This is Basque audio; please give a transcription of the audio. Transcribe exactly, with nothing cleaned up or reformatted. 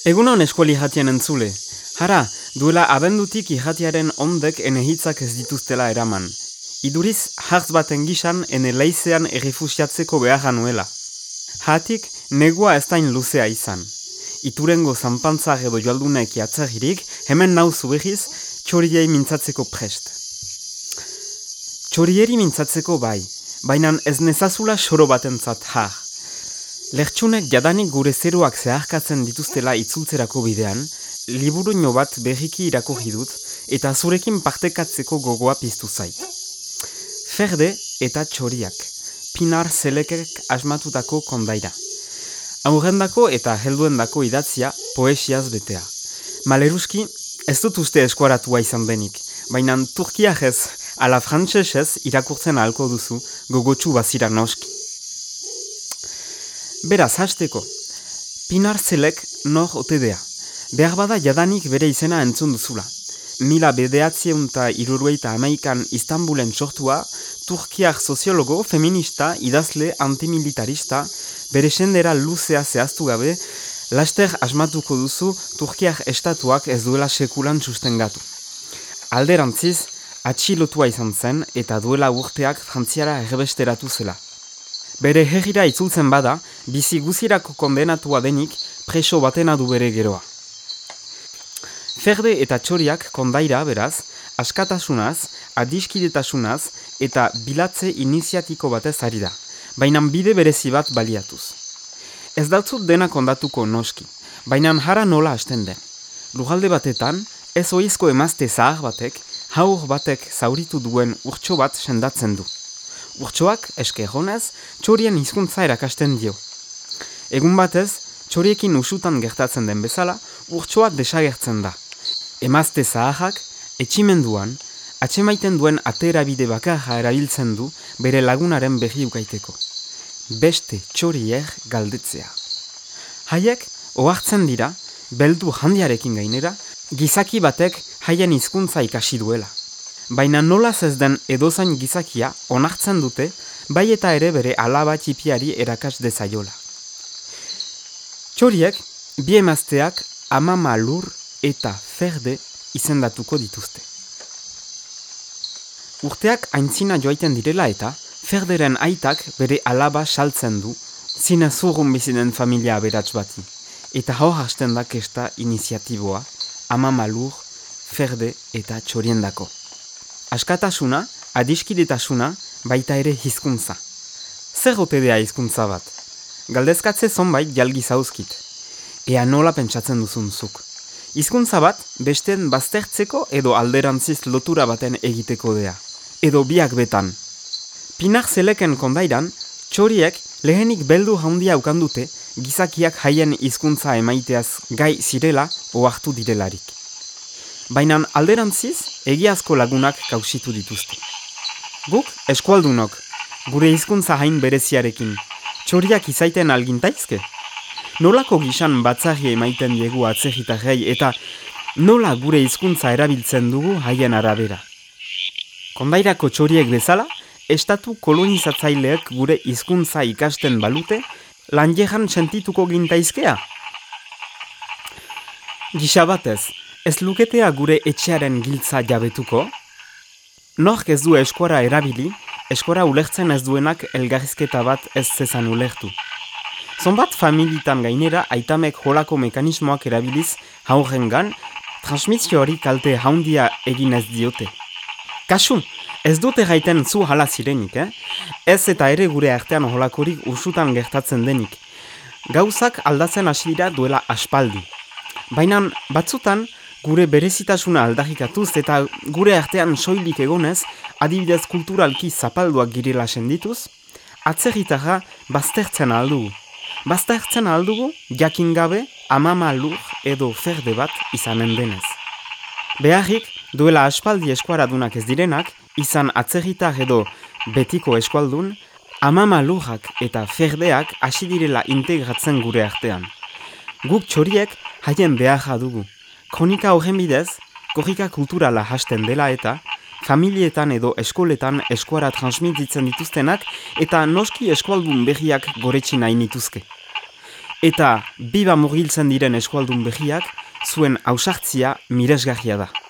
Egunon eskuali irratien entzule. Hara, duela abendutik irratiaren ondek ene hitzak ez dituztela eraman. Iduriz, hartz baten gisan ene leizean errefusiatzeko beharra nuela. Hatik, negua ez dain luzea izan. Iturengo zanpantzak edo joaldunek jatzagirik, hemen nauzu behiz, txoriei mintzatzeko prest. Txorieri mintzatzeko bai, baina ez nezazula xoro batentzat har. Lertxunek jadanik gure zeruak zeharkatzen dituztela itzultzerako bidean, liburuño bat berriki irakurri dut eta zurekin partekatzeko gogoa piztu zait. Ferde eta txoriak, Pinar Zelekek asmatutako kondaira. Aurrendako eta helduendako idatzia poesiaz betea. Maleruski, ez dut uste eskuaratua izan denik, baina turkiak ez, ala frantsesez irakurtzen ahalko duzu gogotsu bazira noski. Beraz, hasteko, Pinar Zelek nor otedea. Behar bada jadanik bere izena entzun duzula. Mila bederatziehun eta hirurogeita hamaikan Istanbulen sortua, turkiak soziologo, feminista, idazle, antimilitarista, bere sendera luzea zehaztu gabe, laster asmatuko duzu turkiak estatuak ez duela sekulan sustengatu. Alderantziz, atxilotua izan zen eta duela urteak Frantziara erbesteratu zela. Bere herrira itzultzen bada, bizi guzirako kondenatua denik preso batena du bere geroa. Ferde eta txoriak kondaira beraz, askatasunaz, adiskidetasunaz eta bilatze iniziatiko batez ari da, baina bide berezi bat baliatuz. Ez dautzut dena kondatuko noski, baina hara nola hasten den. Lugalde batetan, ez oizko emazte zahar batek, haur batek zauritu duen urtso bat sendatzen du. Urtsoak, eskerronez, txorien hizkuntza erakasten dio. Egun batez, txoriekin usutan gertatzen den bezala, urtsoa desagertzen da. Emazte zaharrak, etximenduan, atsemaiten duen aterabide bakarra erabiltzen du bere lagunaren berri ukaiteko. Beste txorier galdetzea. Haiek, ohartzen dira, beldu handiarekin gainera, gizaki batek haien hizkuntza ikasi duela. Baina nolaz ez den edozain gizakia onartzen dute, bai eta ere bere alaba txipiari erakas dezaiola. Txoriek, bi emazteak Amama Lur eta Ferde izendatuko dituzte. Urteak aintzina joaiten direla eta, Ferderen aitak bere alaba saltzen du, zina zurrun biziden familia aberats bati, eta hor hasten da kesta iniziatiboa, Amama Lur, Ferde eta txoriendako. Askatasuna, adiskidetasuna, baita ere hizkuntza. Zer otedea hizkuntza bat? Galdezkatze zonbait jalgi zauzkit. Ea nola pentsatzen duzun zuk. Hizkuntza bat, besteen baztertzeko edo alderantziz lotura baten egiteko dea. Edo biak betan. Pinar Zeleken kondairan, txoriek lehenik beldu handia ukandute gizakiak haien hizkuntza emaiteaz gai zirela ohartu direlarik. Baina alderantziz, egiazko lagunak kausitu dituzte. Guk, eskualdunok, gure hizkuntza hain bereziarekin, txoriak izaiten algintaizke? Nolako gisan batzarri emaiten diegu atzerritarrei eta nola gure hizkuntza erabiltzen dugu haien arabera? Kondairako txoriek bezala, estatu kolonizatzaileek gure hizkuntza ikasten balute, lanjeran sentituko gintaizkea? Gisa batez, ez luketea gure etxearen giltza jabetuko? Nork ez du eskora erabili, eskora ulertzen ez duenak elgarrizketa bat ez zezan ulertu. Zonbat familitan gainera aitamek holako mekanismoak erabiliz haurrengan, transmisio hori kalte haundia egin ez diote. Kasu, ez dute gaiten zu hala zirenik, eh? Ez eta ere gure artean holakorik usutan gertatzen denik. Gauzak aldatzen hasi dira duela aspaldi. Baina batzutan, gure berezitasuna aldarrikatuz eta gure artean soilik egonez, adibidez kulturalki zapalduak girela sendituz, atzerritarra baztertzen aldugu. Baztertzen aldugu, jakin gabe, Amama Lur edo Ferde bat izanen denez. Beharrik, duela aspaldi eskuaradunak ez direnak, izan atzerritar edo betiko eskualdun, Amama Lurrak eta Ferdeak hasi direla integratzen gure artean. Guk txoriek haien beharra dugu. Kronika horren bidez, korrika kulturala hasten dela eta, familietan edo eskoletan eskuara transmititzen dituztenak eta noski eskualdun berriak goretsi nahi nituzke. Eta biba murgiltzen diren eskualdun behiak, zuen ausartzia miresgarria da.